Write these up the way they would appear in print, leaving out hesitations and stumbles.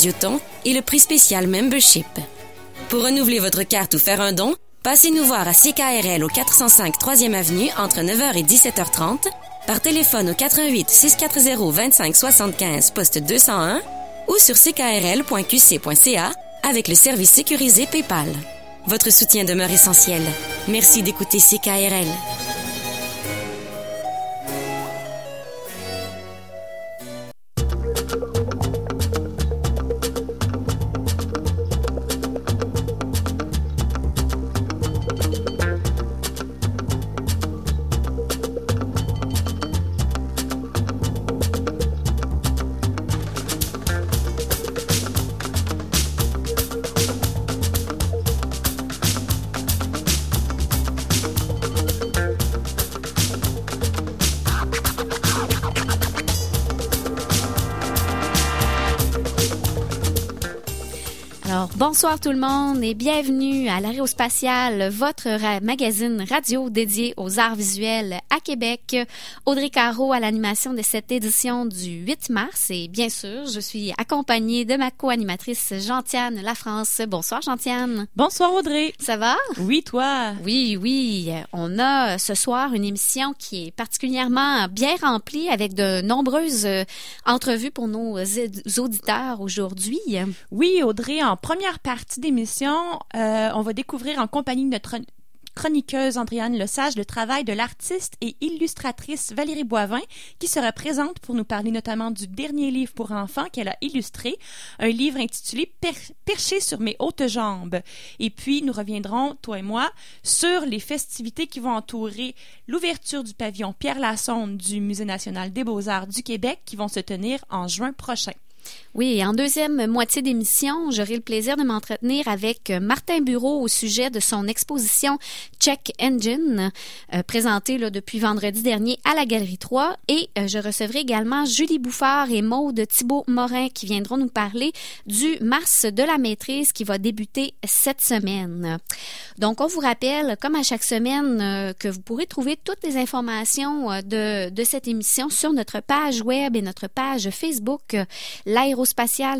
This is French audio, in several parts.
Audioton et le prix spécial Membership. Pour renouveler votre carte ou faire un don, passez nous voir à CKRL au 405 3e Avenue entre 9h et 17h30, par téléphone au 88 640 25 75 poste 201 ou sur ckrl.qc.ca avec le service sécurisé PayPal. Votre soutien demeure essentiel. Merci d'écouter CKRL. Bonsoir tout le monde et bienvenue à l'Aérospatiale, votre magazine radio dédié aux arts visuels à Québec. Audrey Caro à l'animation de cette édition du 8 mars et bien sûr, je suis accompagnée de ma co-animatrice Gentiane Lafrance. Bonsoir Gentiane. Bonsoir Audrey. Ça va? Oui, toi? Oui. On a ce soir une émission qui est particulièrement bien remplie avec de nombreuses entrevues pour nos auditeurs aujourd'hui. Oui, Audrey, en première partie d'émission, on va découvrir en compagnie de notre chroniqueuse Andréane Lesage le travail de l'artiste et illustratrice Valérie Boivin qui sera présente pour nous parler notamment du dernier livre pour enfants qu'elle a illustré, un livre intitulé Perché sur mes hautes jambes. Et puis nous reviendrons, toi et moi, sur les festivités qui vont entourer l'ouverture du pavillon Pierre Lassonde du Musée national des beaux-arts du Québec qui vont se tenir en juin prochain. Oui, en deuxième moitié d'émission, j'aurai le plaisir de m'entretenir avec Martin Bureau au sujet de son exposition Check Engine, présentée depuis vendredi dernier à la Galerie 3. Et je recevrai également Julie Bouffard et Maude Thibault-Morin qui viendront nous parler du Mars de la maîtrise qui va débuter cette semaine. Donc, on vous rappelle, comme à chaque semaine, que vous pourrez trouver toutes les informations de cette émission sur notre page web et notre page Facebook, l'aérospatiale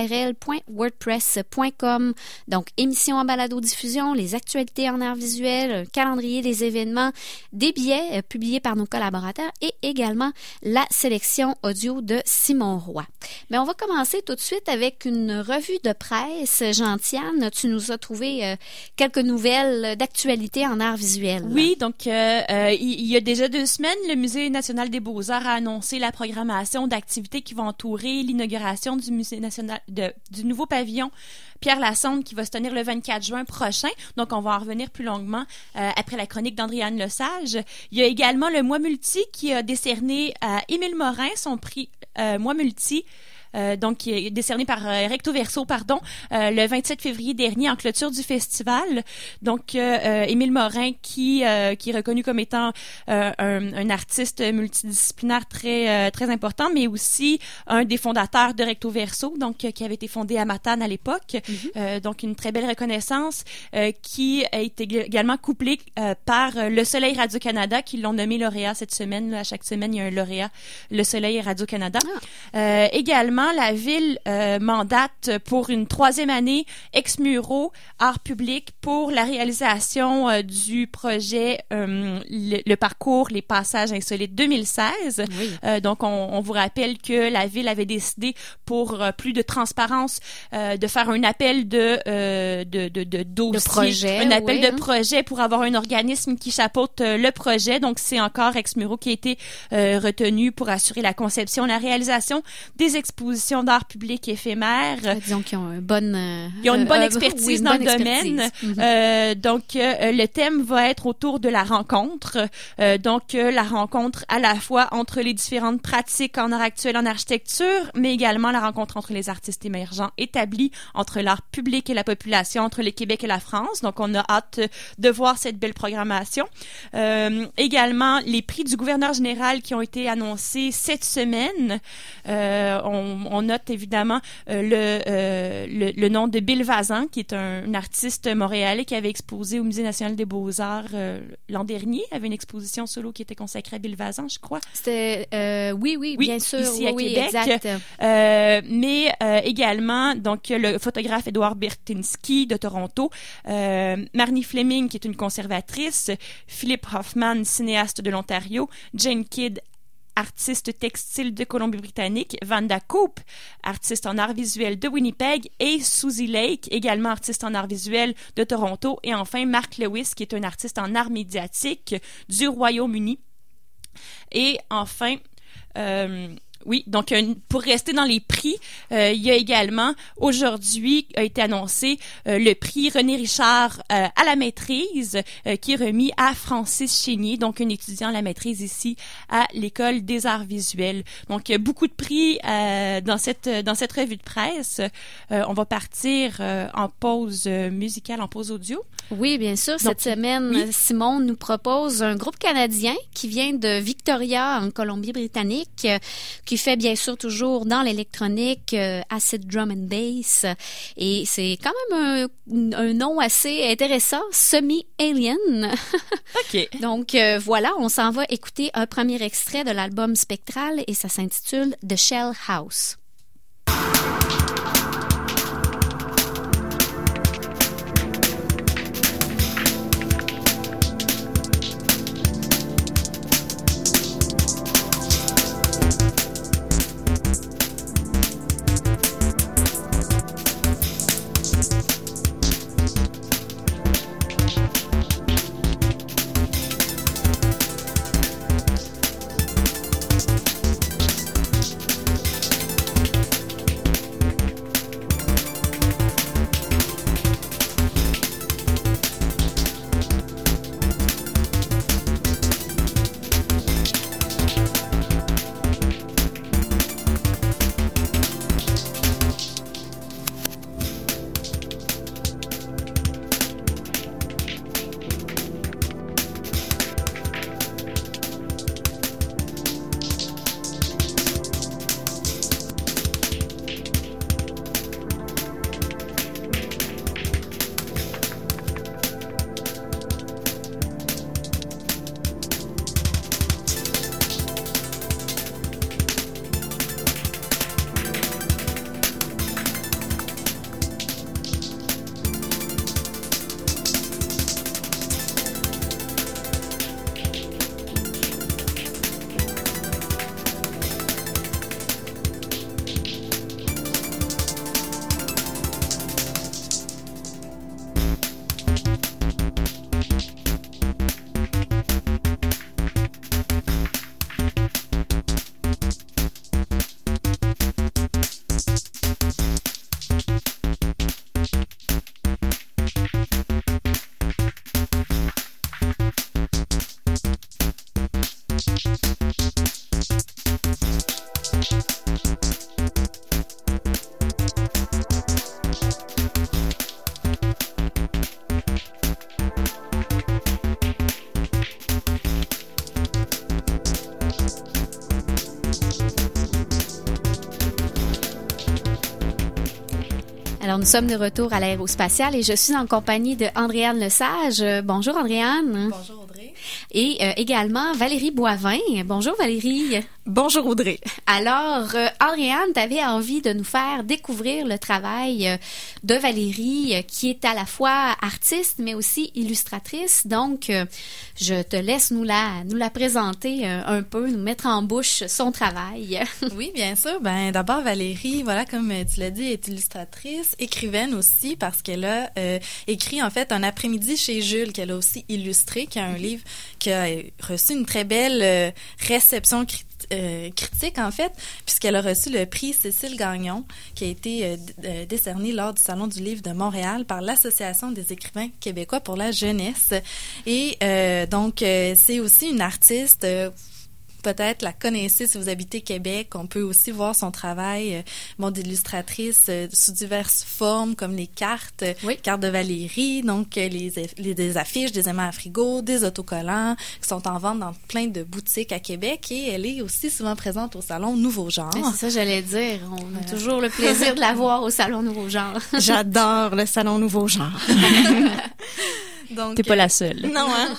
ckrl.wordpress.com. Donc, émission en balado-diffusion, les actualités en arts visuels, calendrier des événements, des billets publiés par nos collaborateurs et également la sélection audio de Simon Roy. Mais on va commencer tout de suite avec une revue de presse. Gentiane, tu nous as trouvé quelques nouvelles d'actualité en arts visuels. Oui, donc il y a déjà 2 semaines, le Musée national des beaux-arts a annoncé la programmation d'activités qui vont entourer l'inauguration du Musée national du nouveau pavillon Pierre Lassonde qui va se tenir le 24 juin prochain. Donc, on va en revenir plus longuement après la chronique d'Andréane Lesage. Il y a également le Moi Multi qui a décerné à Émile Morin son prix Moi Multi. Donc qui est décerné par Recto Verso, le 27 février dernier en clôture du festival. Donc Émile Morin qui est reconnu comme étant un artiste multidisciplinaire très important, mais aussi un des fondateurs de Recto Verso, donc qui avait été fondé à Matane à l'époque. Donc une très belle reconnaissance qui a été également couplée par Le Soleil Radio-Canada qui l'ont nommé lauréat cette semaine. Là, à chaque semaine, il y a un lauréat Le Soleil Radio-Canada. Également, la ville mandate pour une 3e année Ex-Muro Art Public pour la réalisation du projet le parcours Les Passages Insolites 2016. Oui. Donc, on vous rappelle que la ville avait décidé pour plus de transparence de faire un appel de dossier, un appel de projet pour avoir un organisme qui chapeaute le projet. Donc, c'est encore Ex-Muro qui a été retenu pour assurer la conception, la réalisation des expositions d'art public éphémère. Disons qu'ils ont une bonne expertise dans le domaine. Donc, le thème va être autour de la rencontre. La rencontre à la fois entre les différentes pratiques en art actuel, en architecture, mais également la rencontre entre les artistes émergents établis, entre l'art public et la population, entre le Québec et la France. Donc, on a hâte de voir cette belle programmation. Également, les prix du gouverneur général qui ont été annoncés cette semaine. on note évidemment le nom de Bill Vazan, qui est un artiste montréalais qui avait exposé au Musée national des beaux-arts l'an dernier. Il avait une exposition solo qui était consacrée à Bill Vazan, je crois. C'était oui, bien sûr, ici à oui, Québec. exact. Mais également donc le photographe Édouard Bertinski de Toronto, Marnie Fleming qui est une conservatrice, Philip Hoffman, cinéaste de l'Ontario, Jane Kidd, artiste textile de Colombie-Britannique, Vanda Coop, artiste en art visuel de Winnipeg, et Susie Lake, également artiste en art visuel de Toronto, et enfin Mark Lewis, qui est un artiste en art médiatique du Royaume-Uni. Et enfin, oui, donc pour rester dans les prix, il y a également, aujourd'hui, a été annoncé le prix René Richard à la maîtrise, qui est remis à Francis Chénier, donc un étudiant à la maîtrise ici à l'École des arts visuels. Donc, il y a beaucoup de prix dans cette revue de presse. On va partir en pause musicale, en pause audio. Oui, bien sûr. Cette semaine, oui. Simon nous propose un groupe canadien qui vient de Victoria, en Colombie-Britannique, qui fait bien sûr toujours dans l'électronique, acid drum and bass. Et c'est quand même un nom assez intéressant, Semi-Alien. OK. Donc voilà, on s'en va écouter un premier extrait de l'album Spectral et ça s'intitule The Shell House. Alors, nous sommes de retour à l'aérospatiale et je suis en compagnie de Andréane Lesage. Bonjour, Andréane. Bonjour, Audrey. Et également Valérie Boivin. Bonjour, Valérie. Bonjour, Audrey. Alors, Andréane, tu avais envie de nous faire découvrir le travail de Valérie, qui est à la fois artiste, mais aussi illustratrice. Donc, je te laisse nous la présenter un peu, nous mettre en bouche son travail. Oui, bien sûr. Ben, d'abord, Valérie, voilà, comme tu l'as dit, est illustratrice, écrivaine aussi, parce qu'elle a écrit, en fait, Un après-midi chez Jules, qu'elle a aussi illustré, qui est un livre qui a reçu une très belle réception critique, en fait, puisqu'elle a reçu le prix Cécile Gagnon, qui a été décerné lors du Salon du livre de Montréal par l'Association des écrivains québécois pour la jeunesse. Et donc, c'est aussi une artiste peut-être la connaissez si vous habitez Québec. On peut aussi voir son travail d'illustratrice sous diverses formes, comme les cartes, cartes de Valérie, donc des affiches, des aimants à frigo, des autocollants qui sont en vente dans plein de boutiques à Québec. Et elle est aussi souvent présente au Salon Nouveau Genre. C'est ça, j'allais dire. On a toujours le plaisir de la voir au Salon Nouveau Genre. J'adore le Salon Nouveau Genre. Donc, t'es pas la seule. Non, hein?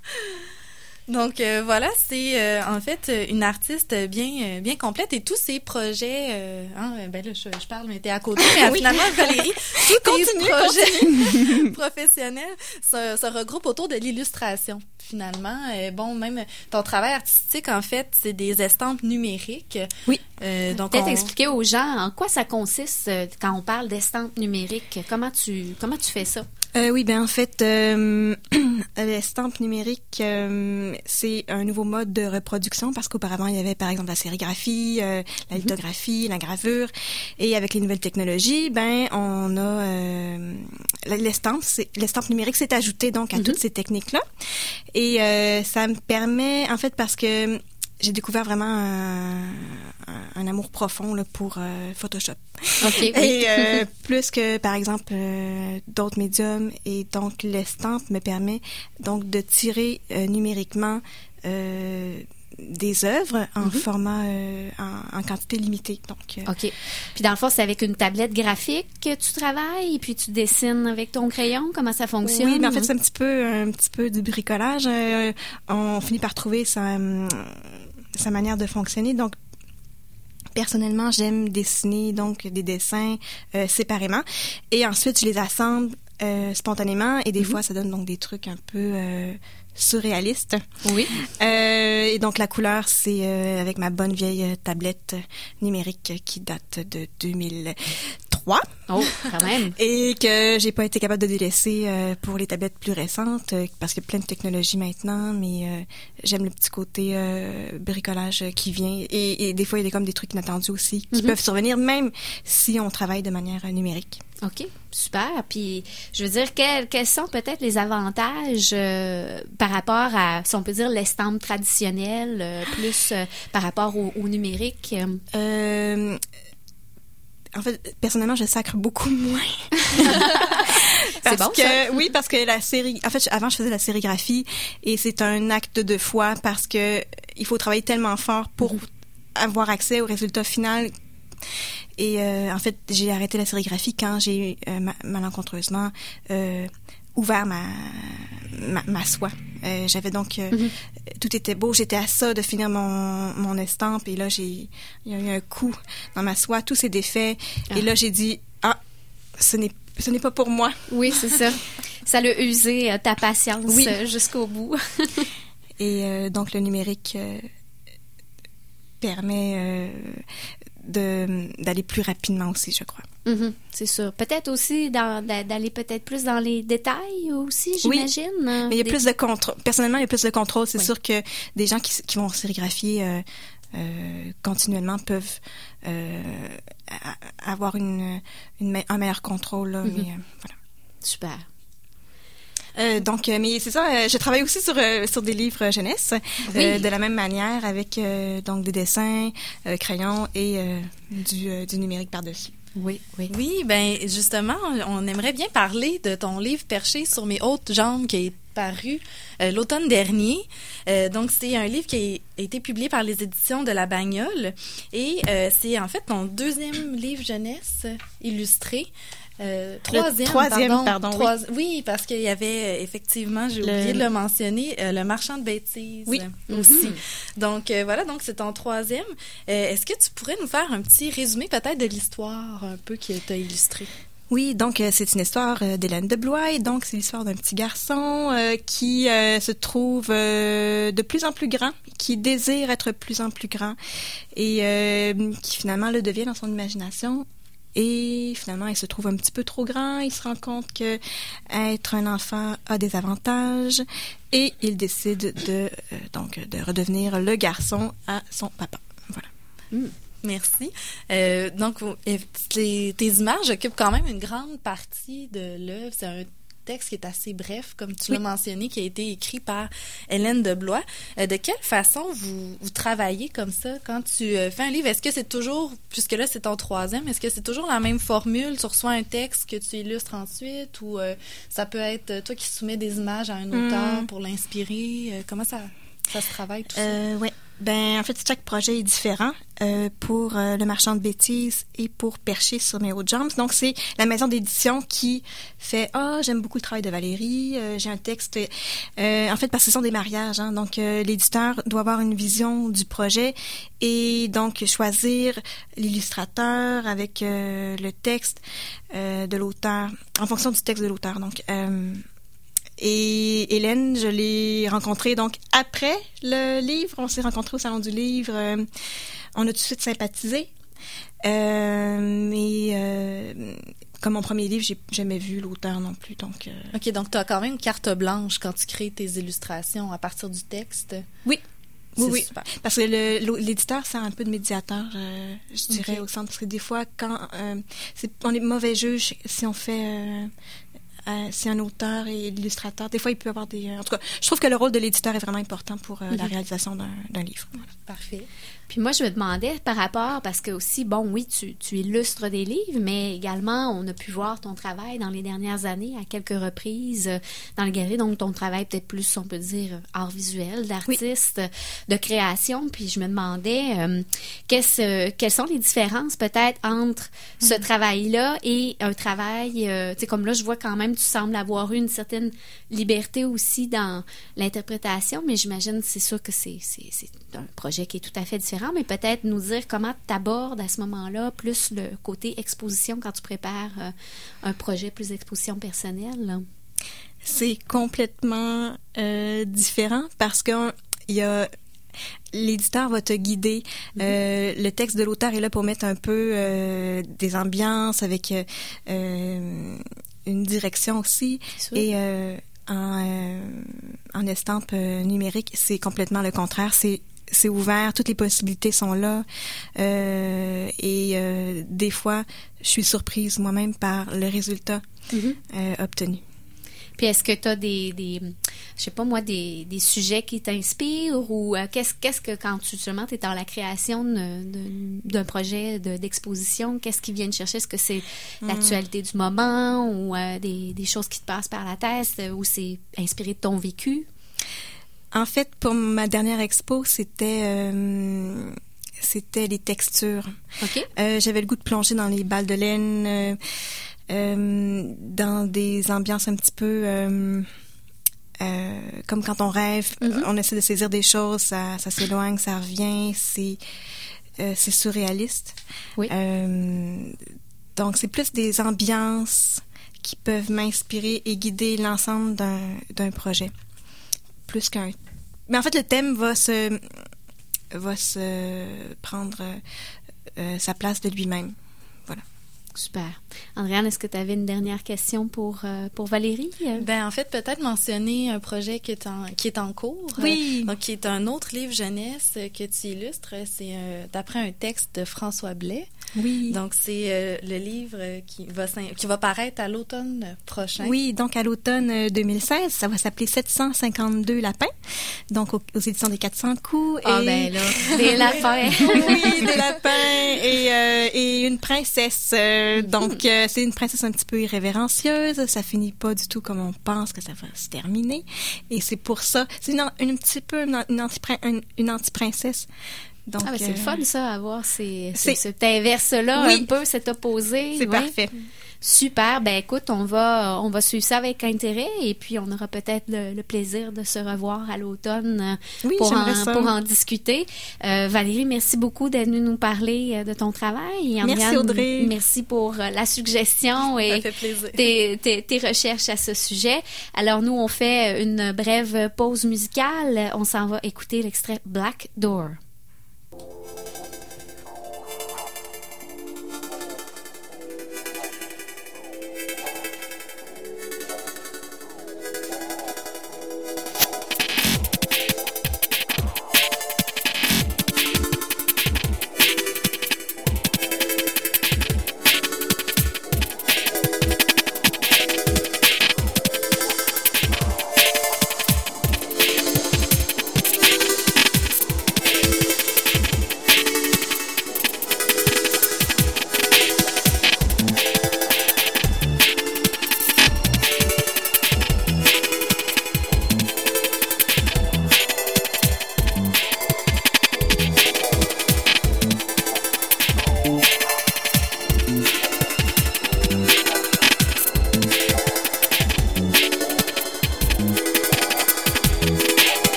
Donc voilà, c'est en fait une artiste bien complète et tous ses projets. Ben là, je parle, mais t'es à côté. Mais finalement, Valérie, tous tes projets professionnels se regroupent autour de l'illustration. Finalement, même ton travail artistique, en fait, c'est des estampes numériques. Oui. Donc peut-être expliquer aux gens en quoi ça consiste quand on parle d'estampes numériques. Comment tu fais ça? Oui, ben en fait, l'estampe numérique, c'est un nouveau mode de reproduction parce qu'auparavant, il y avait par exemple la sérigraphie, la lithographie, la gravure. Et avec les nouvelles technologies, ben on a l'estampe numérique s'est ajoutée donc à toutes ces techniques-là. Et ça me permet, en fait, parce que j'ai découvert vraiment un amour profond là, pour Photoshop. Okay, et plus que, par exemple, d'autres médiums. Et donc, l'estampe me permet donc de tirer numériquement des œuvres en format, en quantité limitée. Donc, OK. Puis dans le fond, c'est avec une tablette graphique que tu travailles et puis tu dessines avec ton crayon? Comment ça fonctionne? Oui, mais en fait, c'est un petit peu du bricolage. On finit par trouver sa manière de fonctionner. Donc, personnellement, j'aime dessiner donc des dessins séparément. Et ensuite, je les assemble spontanément. Et des fois, ça donne donc des trucs un peu surréalistes. Oui. Et donc, la couleur, c'est avec ma bonne vieille tablette numérique qui date de 2003. Oh, quand même. Et que j'ai pas été capable de délaisser pour les tablettes plus récentes parce qu'il y a plein de technologies maintenant, mais j'aime le petit côté bricolage qui vient. Et des fois, il y a comme des trucs inattendus aussi qui peuvent survenir, même si on travaille de manière numérique. OK, super. Puis, je veux dire, quels sont peut-être les avantages par rapport à, si on peut dire, l'estampe traditionnelle, plus par rapport au numérique? En fait, personnellement, je sacre beaucoup moins. C'est bon, ça? Oui, parce que la série... En fait, avant, je faisais la sérigraphie et c'est un acte de foi parce que il faut travailler tellement fort pour avoir accès au résultat final. Et en fait, j'ai arrêté la sérigraphie quand j'ai malencontreusement ouvert ma soie. J'avais donc... tout était beau. J'étais à ça de finir mon estampe. Et là, il y a eu un coup dans ma soie. Tout s'est défait. Et là, j'ai dit, ce n'est pas pour moi. Oui, c'est ça. Ça l'a usé ta patience jusqu'au bout. Et donc, le numérique permet d'aller plus rapidement aussi, je crois. C'est sûr. Peut-être aussi d'aller peut-être plus dans les détails aussi, j'imagine. Oui, mais il y a plus de contrôle. Personnellement, il y a plus de contrôle. C'est sûr que des gens qui vont sérigraphier continuellement peuvent avoir un meilleur contrôle. Là, mais voilà. Super. Donc, mais c'est ça, je travaille aussi sur des livres jeunesse, de la même manière, avec donc des dessins, crayons et du numérique par-dessus. Oui. Oui, ben justement, on aimerait bien parler de ton livre Perché sur mes hautes jambes qui est paru l'automne dernier. Donc, c'est un livre qui a été publié par les éditions de La Bagnole et c'est en fait ton deuxième livre jeunesse illustré. Troisième, pardon. Oui, parce qu'il y avait effectivement, j'ai oublié de le mentionner, Le Marchand de bêtises aussi. Donc voilà, donc c'est ton troisième. Est-ce que tu pourrais nous faire un petit résumé peut-être de l'histoire un peu qui t'a illustré? Oui, donc c'est une histoire d'Hélène de Blois. Donc c'est l'histoire d'un petit garçon qui se trouve de plus en plus grand, qui désire être de plus en plus grand et qui finalement le devient dans son imagination. Et finalement, il se trouve un petit peu trop grand. Il se rend compte que être un enfant a des avantages et il décide de redevenir le garçon à son papa. Voilà. Merci. Donc, tes images occupent quand même une grande partie de l'œuvre. C'est un texte qui est assez bref, comme tu l'as mentionné, qui a été écrit par Hélène Deblois. De quelle façon vous travaillez comme ça quand tu fais un livre? Est-ce que c'est toujours, puisque là c'est ton 3e, est-ce que c'est toujours la même formule? Tu reçois un texte que tu illustres ensuite, ou ça peut être toi qui soumets des images à un auteur pour l'inspirer? Comment ça se travaille tout ça? Oui. Ben, en fait, chaque projet est différent pour Le Marchand de bêtises et pour Perché sur Méo Jumps. Donc, c'est la maison d'édition qui fait « Ah, j'aime beaucoup le travail de Valérie, j'ai un texte... en fait, parce que ce sont des mariages, hein, donc l'éditeur doit avoir une vision du projet et donc choisir l'illustrateur avec le texte de l'auteur, en fonction du texte de l'auteur. Donc, et Hélène, je l'ai rencontrée donc après le livre. On s'est rencontrés au Salon du Livre. On a tout de suite sympathisé. Mais comme mon premier livre, j'ai jamais vu l'auteur non plus. Donc, OK, donc tu as quand même carte blanche quand tu crées tes illustrations à partir du texte. Oui. Oui, super. Parce que l'éditeur sert un peu de médiateur, je dirais, au centre. Parce que des fois, quand on est mauvais juge si on fait... si un auteur et l'illustrateur, des fois, il peut y avoir des... en tout cas, je trouve que le rôle de l'éditeur est vraiment important pour la réalisation d'un livre. Voilà. Parfait. Puis moi, je me demandais par rapport, parce que aussi, bon, oui, tu illustres des livres, mais également, on a pu voir ton travail dans les dernières années à quelques reprises dans le galerie, donc ton travail peut-être plus, on peut dire, art visuel, d'artiste, de création. Puis je me demandais, quelles sont les différences peut-être entre ce travail-là et un travail, tu sais, comme là, je vois quand même, tu sembles avoir eu une certaine liberté aussi dans l'interprétation, mais j'imagine, c'est sûr que c'est un projet qui est tout à fait différent, mais peut-être nous dire comment tu abordes à ce moment-là plus le côté exposition quand tu prépares un projet plus exposition personnelle. Là. C'est complètement différent parce que l'éditeur va te guider. Le texte de l'auteur est là pour mettre un peu des ambiances avec une direction aussi. Et en estampe numérique, c'est complètement le contraire. C'est ouvert, toutes les possibilités sont là. Et des fois, je suis surprise moi-même par le résultat obtenu. Puis est-ce que tu as je sais pas moi, des sujets qui t'inspirent ou qu'est-ce que quand tu es dans la création d'un projet d'exposition, qu'est-ce qui vient te chercher? Est-ce que c'est l'actualité du moment ou des choses qui te passent par la tête ou c'est inspiré de ton vécu? En fait, pour ma dernière expo, c'était les textures. OK. J'avais le goût de plonger dans les balles de laine, dans des ambiances un petit peu comme quand on rêve, on essaie de saisir des choses, ça s'éloigne, ça revient, c'est surréaliste. Oui. Donc, c'est plus des ambiances qui peuvent m'inspirer et guider l'ensemble d'un projet. Plus qu'un... Mais en fait, le thème va se prendre sa place de lui-même. Voilà. Super. Andréane, est-ce que tu avais une dernière question pour Valérie? Ben en fait, peut-être mentionner un projet qui est en cours. Oui. Donc, qui est un autre livre jeunesse que tu illustres. C'est d'après un texte de François Blais. Oui. Donc, c'est le livre qui va paraître à l'automne prochain. Oui, donc à l'automne 2016, ça va s'appeler 752 lapins. Donc, aux éditions des 400 coups. Ah, ben là, des lapins. Oui, des lapins et une princesse. Donc, c'est une princesse un petit peu irrévérencieuse. Ça finit pas du tout comme on pense que ça va se terminer. Et c'est pour ça, c'est un petit peu une anti-princesse. Donc, c'est le fun, ça, avoir cet inverse-là, un peu, cet opposé. C'est parfait. Super. Ben écoute, on va suivre ça avec intérêt et puis on aura peut-être le plaisir de se revoir à l'automne pour en discuter. Valérie, merci beaucoup d'être venue nous parler de ton travail. Merci Audrey. Merci pour la suggestion et tes recherches à ce sujet. Alors nous, on fait une brève pause musicale. On s'en va écouter l'extrait Black Door.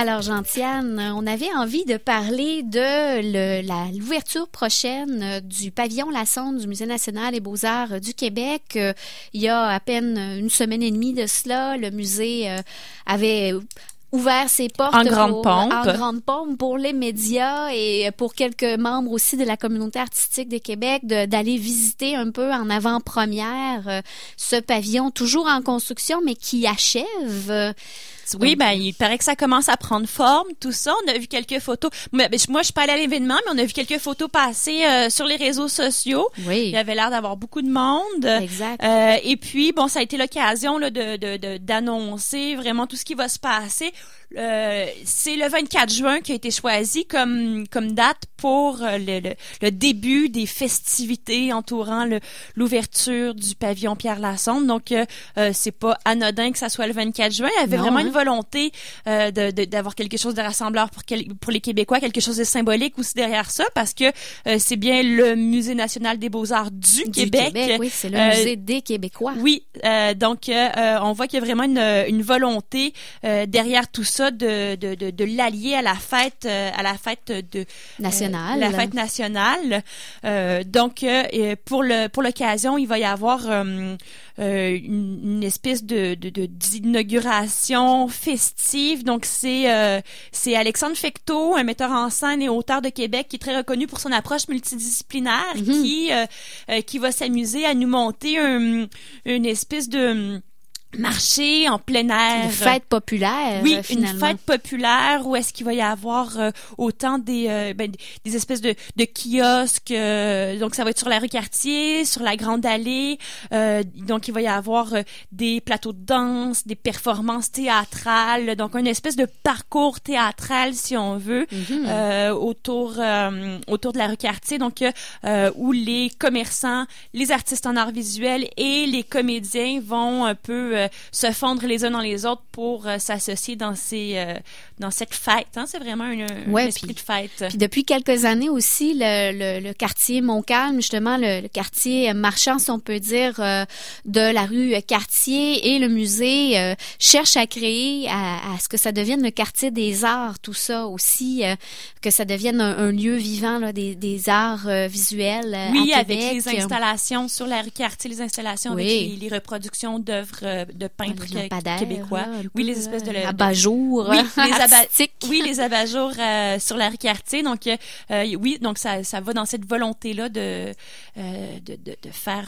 Alors, Gentiane, on avait envie de parler de l'ouverture prochaine du pavillon La Sonde du Musée national des beaux-arts du Québec. Il y a à peine une semaine et demie de cela, le musée avait ouvert ses portes en grande pompe pour les médias et pour quelques membres aussi de la communauté artistique de Québec d'aller visiter un peu en avant-première ce pavillon toujours en construction mais qui achève. Oui, ben il paraît que ça commence à prendre forme, tout ça. On a vu quelques photos. Moi, je suis pas allée à l'événement, mais on a vu quelques photos passer sur les réseaux sociaux. Oui. Il y avait l'air d'avoir beaucoup de monde. Exact. Et puis, bon, ça a été l'occasion là d'annoncer vraiment tout ce qui va se passer. C'est le 24 juin qui a été choisi comme date pour le début des festivités entourant l'ouverture du pavillon Pierre Lassonde. Donc c'est pas anodin que ça soit le 24 juin. Il y avait vraiment une volonté d'avoir quelque chose de rassembleur pour les Québécois, quelque chose de symbolique aussi derrière ça, parce que c'est bien le Musée national des beaux-arts du Québec. Oui, c'est le musée des Québécois. Oui, donc on voit qu'il y a vraiment une volonté derrière tout ça de l'allier à la fête nationale. La fête nationale. Donc pour l'occasion, il va y avoir une espèce d'inauguration festive. Donc c'est Alexandre Fecteau, un metteur en scène et auteur de Québec qui est très reconnu pour son approche multidisciplinaire, qui va s'amuser à nous monter une espèce de marché en plein air. Une fête populaire, oui, finalement. Une fête populaire où est-ce qu'il va y avoir autant des espèces de kiosques. Donc, ça va être sur la rue Cartier, sur la Grande Allée. Donc, il va y avoir des plateaux de danse, des performances théâtrales. Donc, une espèce de parcours théâtral, si on veut, autour de la rue Cartier. Donc, où les commerçants, les artistes en arts visuels et les comédiens vont un peu se fondre les uns dans les autres pour s'associer dans cette fête. Hein? C'est vraiment un esprit de fête. Puis depuis quelques années aussi, le quartier Montcalm, justement, le quartier marchand, si on peut dire, de la rue Cartier et le musée cherche à créer, à ce que ça devienne le quartier des arts, tout ça aussi, que ça devienne un lieu vivant là, des arts visuels à Québec. Avec les installations sur la rue Cartier, les installations avec les reproductions d'œuvres de peintres québécois. Les espèces de abat-jours artistiques. Les abat-jours sur la rue Cartier. Donc donc ça va dans cette volonté là de faire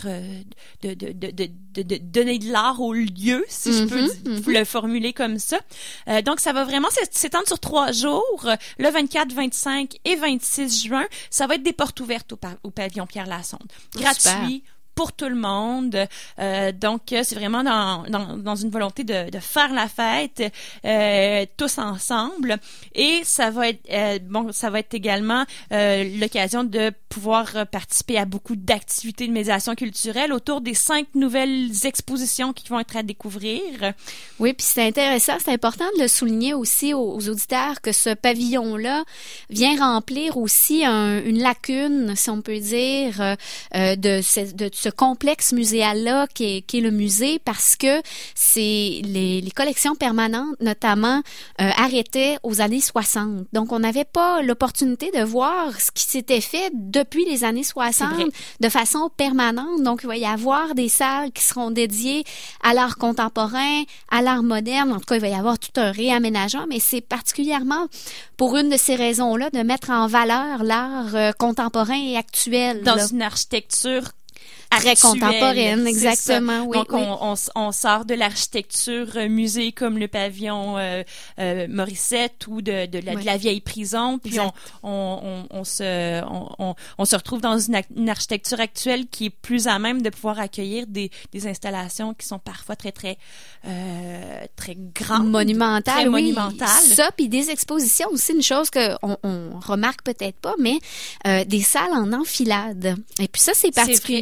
de donner de l'art au lieu, si je peux le formuler comme ça. Donc ça va vraiment s'étendre sur 3 jours, le 24, 25 et 26 juin. Ça va être des portes ouvertes au pavillon Pierre Lassonde. Gratuit. Pour tout le monde. Donc, c'est vraiment dans une volonté de faire la fête tous ensemble. Et ça va être également l'occasion de pouvoir participer à beaucoup d'activités de médiation culturelle autour des 5 nouvelles expositions qui vont être à découvrir. Oui, puis c'est intéressant, c'est important de le souligner aussi aux auditeurs que ce pavillon-là vient remplir aussi une lacune, si on peut dire, de ce complexe muséal-là qui est le musée, parce que c'est les collections permanentes, notamment, arrêtaient aux années 60. Donc, on n'avait pas l'opportunité de voir ce qui s'était fait depuis les années 60 de façon permanente. Donc, il va y avoir des salles qui seront dédiées à l'art contemporain, à l'art moderne. En tout cas, il va y avoir tout un réaménagement, mais c'est particulièrement pour une de ces raisons-là de mettre en valeur l'art contemporain et actuel. Dans une architecture très contemporaine, exactement. Oui, donc on sort de l'architecture musée comme le pavillon Morissette ou de la vieille prison, puis on se retrouve dans une architecture actuelle qui est plus à même de pouvoir accueillir des installations qui sont parfois très grandes, monumentales, monumentales. Ça, puis des expositions aussi, une chose que on remarque peut-être pas, mais des salles en enfilade. Et puis ça, c'est particulier.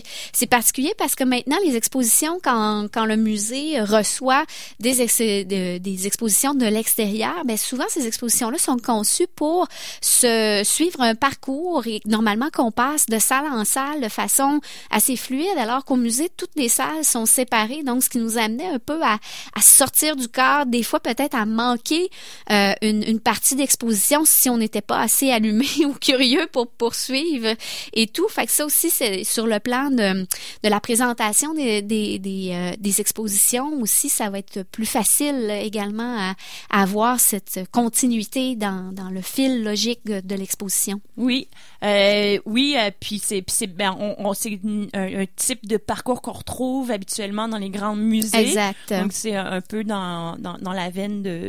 c'est particulier parce que maintenant, les expositions, quand le musée reçoit des expositions de l'extérieur, ben souvent, ces expositions-là sont conçues pour suivre un parcours et normalement qu'on passe de salle en salle de façon assez fluide, alors qu'au musée, toutes les salles sont séparées. Donc, ce qui nous amenait un peu à sortir du cadre, des fois peut-être à manquer une partie d'exposition si on n'était pas assez allumé ou curieux pour poursuivre et tout. Fait que ça aussi, c'est sur le plan de la présentation des expositions aussi, ça va être plus facile également à avoir cette continuité dans le fil logique de l'exposition. Oui, puis c'est un type de parcours qu'on retrouve habituellement dans les grands musées. Exact. Donc c'est un peu dans la veine de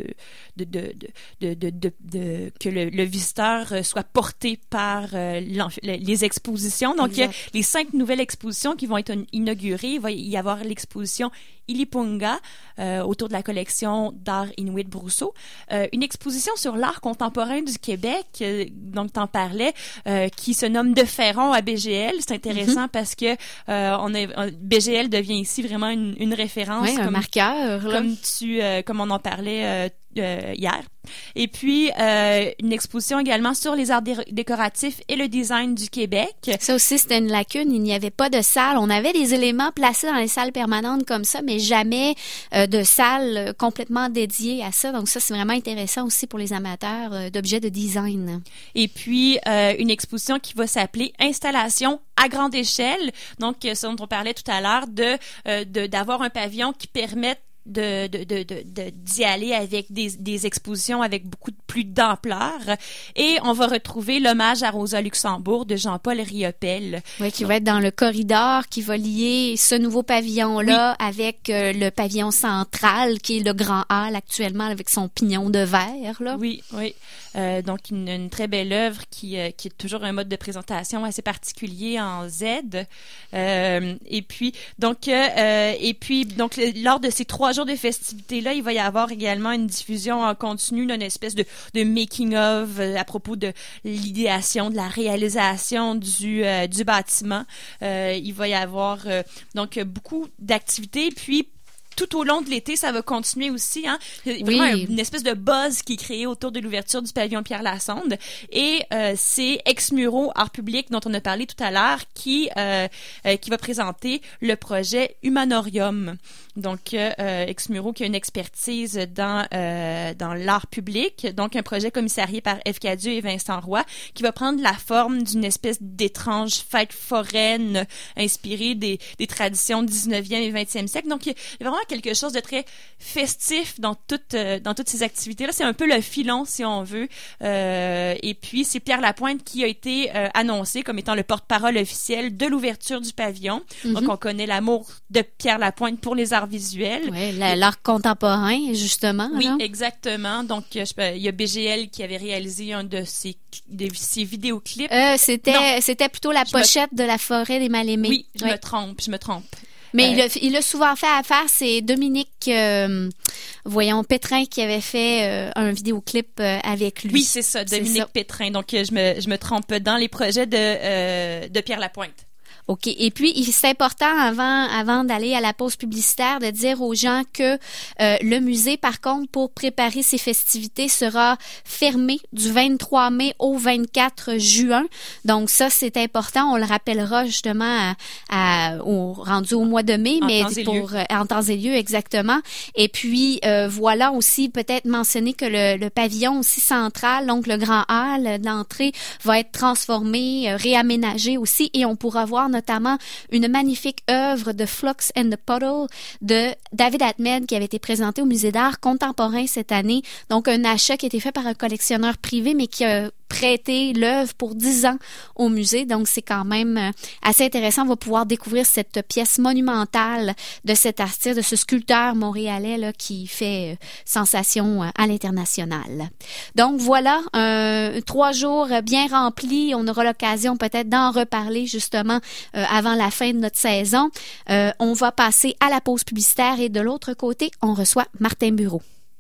que le visiteur soit porté par les expositions. Donc il y a les 5 nouvelles expositions qui vont être inaugurées. Il va y avoir l'exposition Ilipunga autour de la collection d'art inuit Brousseau. Une exposition sur l'art contemporain du Québec, donc t'en parlais, qui se nomme De Ferron à BGL. C'est intéressant parce que BGL devient ici vraiment une référence. Oui, un marqueur. Comme on en parlait hier. Et puis, une exposition également sur les arts décoratifs et le design du Québec. Ça aussi, c'était une lacune. Il n'y avait pas de salle. On avait des éléments placés dans les salles permanentes comme ça, mais jamais de salle complètement dédiée à ça. Donc ça, c'est vraiment intéressant aussi pour les amateurs d'objets de design. Et puis, une exposition qui va s'appeler Installation à grande échelle. Donc, ce dont on parlait tout à l'heure, d'avoir un pavillon qui permette d'y aller avec des expositions avec beaucoup plus d'ampleur. Et on va retrouver l'hommage à Rosa Luxembourg de Jean-Paul Riopel. Oui, qui va être dans le corridor, qui va lier ce nouveau pavillon-là avec le pavillon central, qui est le grand hall actuellement avec son pignon de verre, là. Oui. Donc, une très belle œuvre qui est toujours un mode de présentation assez particulier en Z. Et puis, lors de ces 3 jours de festivités-là, il va y avoir également une diffusion en continu d'une espèce de making-of à propos de l'idéation, de la réalisation du bâtiment. Il va y avoir donc beaucoup d'activités. Puis, tout au long de l'été, ça va continuer aussi. Hein? Il y a vraiment une espèce de buzz qui est créé autour de l'ouverture du pavillon Pierre Lassonde. Et c'est Exmuro Art Public, dont on a parlé tout à l'heure, qui va présenter le projet Humanorium. Donc, Exmuro qui a une expertise dans l'art public. Donc, un projet commissarié par F. Cadieux et Vincent Roy, qui va prendre la forme d'une espèce d'étrange fête foraine inspirée des traditions du 19e et 20e siècle. Donc, il y a vraiment quelque chose de très festif dans toutes ces activités-là. C'est un peu le filon, si on veut. Et puis, c'est Pierre Lapointe qui a été annoncé comme étant le porte-parole officiel de l'ouverture du pavillon. Donc, on connaît l'amour de Pierre Lapointe pour les arts visuels. Oui, l'art contemporain, justement. Oui, là. Exactement. Donc, il y a BGL qui avait réalisé un de ses vidéoclips. C'était plutôt la pochette de La forêt des mal-aimés. Oui, je me trompe. Mais il a souvent fait affaire, c'est Dominique Pétrin qui avait fait un vidéoclip avec lui. Oui, c'est ça, Dominique Pétrin. Donc, je me trompe dans les projets de Pierre Lapointe. OK. Et puis, c'est important avant d'aller à la pause publicitaire de dire aux gens que le musée, par contre, pour préparer ses festivités, sera fermé du 23 mai au 24 juin. Donc ça, c'est important. On le rappellera justement rendu au mois de mai, en temps et lieu, exactement. Et puis, voilà aussi peut-être mentionner que le pavillon aussi central, donc le grand hall d'entrée, va être transformé, réaménagé aussi, et on pourra voir notamment une magnifique œuvre de Flux and the Puddle de David Atmed qui avait été présentée au Musée d'art contemporain cette année. Donc, un achat qui a été fait par un collectionneur privé, mais qui a prêté l'œuvre pour 10 ans au musée. Donc, c'est quand même assez intéressant. On va pouvoir découvrir cette pièce monumentale de cet artiste, de ce sculpteur montréalais là, qui fait sensation à l'international. Donc, voilà, 3 jours bien remplis. On aura l'occasion peut-être d'en reparler justement avant la fin de notre saison. On va passer à la pause publicitaire et de l'autre côté, on reçoit Martin Bureau.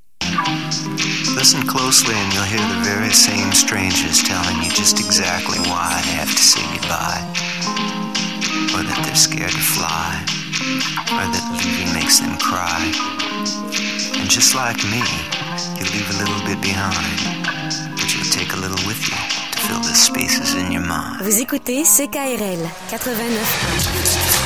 Listen closely and you'll hear the very same strangers telling you just exactly why they have to say goodbye. Or that scared to fly, or that leaving makes them cry. And just like me, you leave a little bit behind, but you'll take a little with you to fill the spaces in your mind. Vous écoutez CKRL 89.1.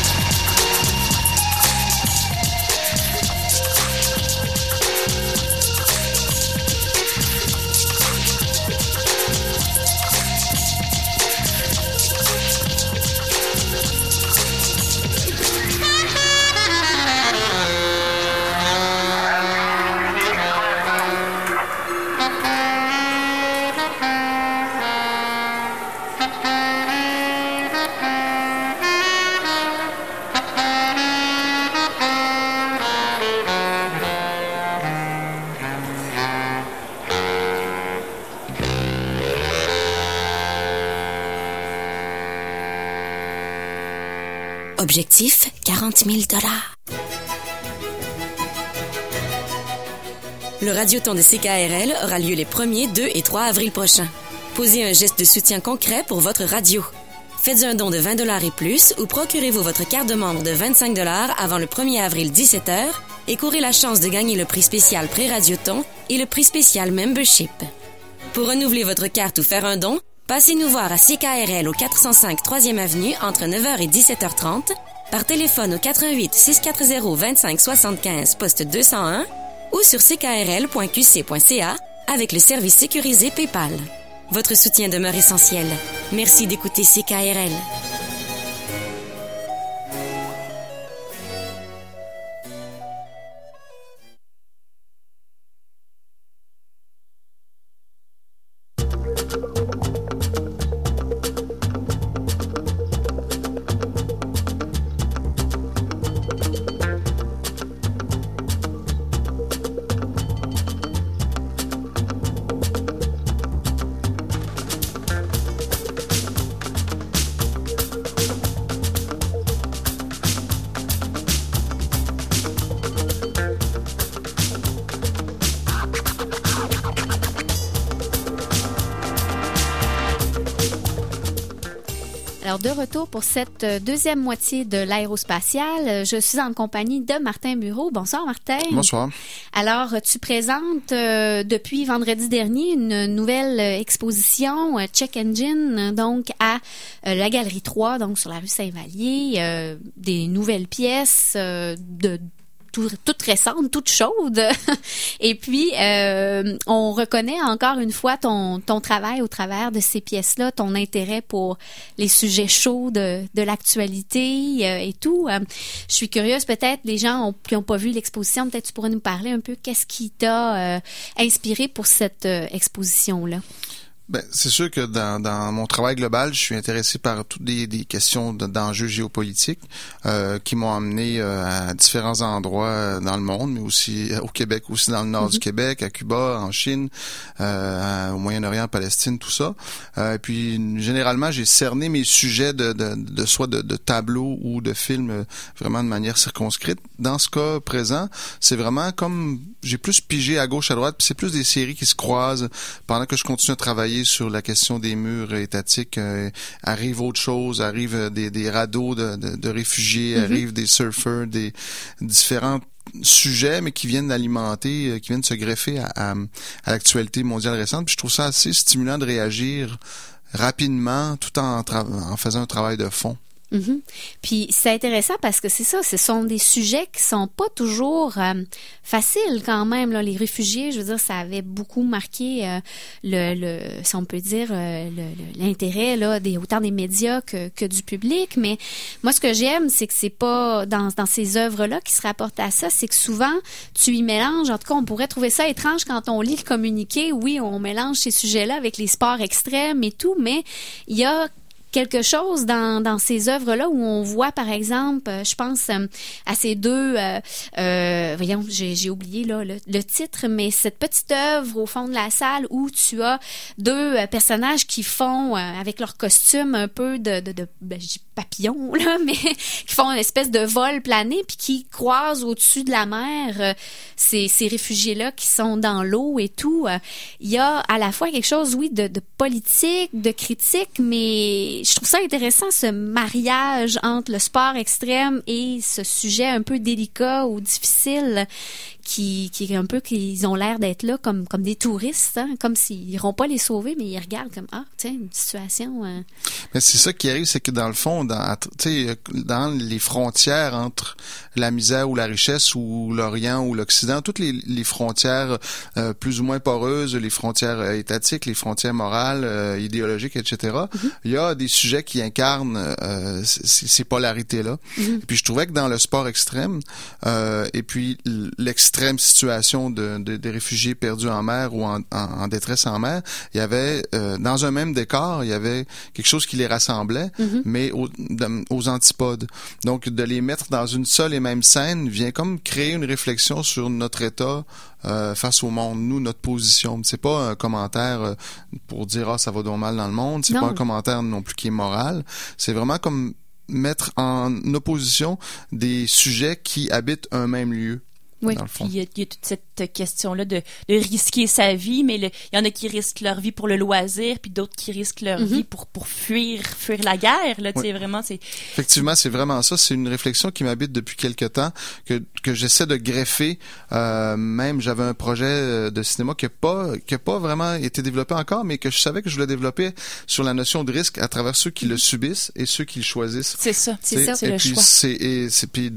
Objectif, 40 000 $. Le Radioton de CKRL aura lieu les 1er, 2 et 3 avril prochains. Posez un geste de soutien concret pour votre radio. Faites un don de 20 $ et plus ou procurez-vous votre carte de membre de 25 $ avant le 1er avril 17h et courez la chance de gagner le prix spécial Pré-Radioton et le prix spécial Membership. Pour renouveler votre carte ou faire un don, passez nous voir à CKRL au 405 3e Avenue entre 9h et 17h30, par téléphone au 88 640 25 75 poste 201 ou sur ckrl.qc.ca avec le service sécurisé PayPal. Votre soutien demeure essentiel. Merci d'écouter CKRL. Alors, de retour pour cette deuxième moitié de l'aérospatiale, je suis en compagnie de Martin Bureau. Bonsoir, Martin. Bonsoir. Alors, tu présentes depuis vendredi dernier une nouvelle exposition Check Engine, donc à la Galerie 3, donc sur la rue Saint-Vallier, des nouvelles pièces de toute récente, toute chaude. Et puis, on reconnaît encore une fois ton travail au travers de ces pièces-là, ton intérêt pour les sujets chauds de l'actualité et tout. Je suis curieuse, peut-être, les gens qui n'ont pas vu l'exposition, peut-être tu pourrais nous parler un peu qu'est-ce qui t'a inspiré pour cette exposition-là. Ben, c'est sûr que dans mon travail global, je suis intéressé par toutes des questions d'enjeux géopolitiques qui m'ont amené à différents endroits dans le monde, mais aussi au Québec, aussi dans le nord du Québec, à Cuba, en Chine, au Moyen-Orient, Palestine, tout ça. Et puis, généralement, j'ai cerné mes sujets soit de tableaux ou de films vraiment de manière circonscrite. Dans ce cas présent, c'est vraiment comme j'ai plus pigé à gauche, à droite, puis c'est plus des séries qui se croisent pendant que je continue à travailler sur la question des murs étatiques. Arrive autre chose, arrive des radeaux de réfugiés, arrive des surfeurs, des différents sujets, mais qui viennent alimenter, qui viennent se greffer à l'actualité mondiale récente. Puis je trouve ça assez stimulant de réagir rapidement tout en faisant un travail de fond. Mm-hmm. Puis c'est intéressant parce que c'est ça, ce sont des sujets qui sont pas toujours faciles quand même là. Les réfugiés, je veux dire, ça avait beaucoup marqué si on peut dire l'intérêt là autant des médias que du public. Mais moi, ce que j'aime, c'est que c'est pas dans ces œuvres-là qui se rapportent à ça, c'est que souvent tu y mélanges. En tout cas, on pourrait trouver ça étrange quand on lit le communiqué. Oui, on mélange ces sujets-là avec les sports extrêmes et tout, mais il y a quelque chose dans ces œuvres-là où on voit, par exemple, je pense à ces deux, voyons, j'ai oublié là le titre, mais cette petite œuvre au fond de la salle où tu as deux personnages qui font avec leur costume un peu papillons, là, mais qui font une espèce de vol plané puis qui croisent au-dessus de la mer ces réfugiés-là qui sont dans l'eau et tout. Il y a à la fois quelque chose, oui, de politique, de critique, mais je trouve ça intéressant, ce mariage entre le sport extrême et ce sujet un peu délicat ou difficile qui est un peu qu'ils ont l'air d'être là comme des touristes, hein, comme s'ils n'iront pas les sauver, mais ils regardent comme tiens, une situation. Mais c'est ça qui arrive, c'est que dans le fond, dans les frontières entre la misère ou la richesse ou l'Orient ou l'Occident, toutes les frontières plus ou moins poreuses, les frontières étatiques, les frontières morales, idéologiques, etc. Il y a des sujets qui incarnent ces polarités-là. Et puis je trouvais que dans le sport extrême, et puis l'extrême situation des réfugiés perdus en mer ou en détresse en mer, il y avait dans un même décor, il y avait quelque chose qui les rassemblait, mais aux antipodes. Donc de les mettre dans une seule et même scène vient comme créer une réflexion sur notre état face au monde, nous, notre position. C'est pas un commentaire pour dire ça va donc mal dans le monde, c'est pas un commentaire non plus qui est moral, c'est vraiment comme mettre en opposition des sujets qui habitent un même lieu. Oui, puis il y a toute cette question-là de risquer sa vie, mais il y en a qui risquent leur vie pour le loisir, puis d'autres qui risquent leur vie pour fuir la guerre. Là, tu sais, vraiment, c'est... Effectivement, c'est vraiment ça. C'est une réflexion qui m'habite depuis quelque temps, que j'essaie de greffer. Même, j'avais un projet de cinéma qui a pas vraiment été développé encore, mais que je savais que je voulais développer sur la notion de risque à travers ceux qui le subissent et ceux qui le choisissent. C'est ça, c'est le choix. Puis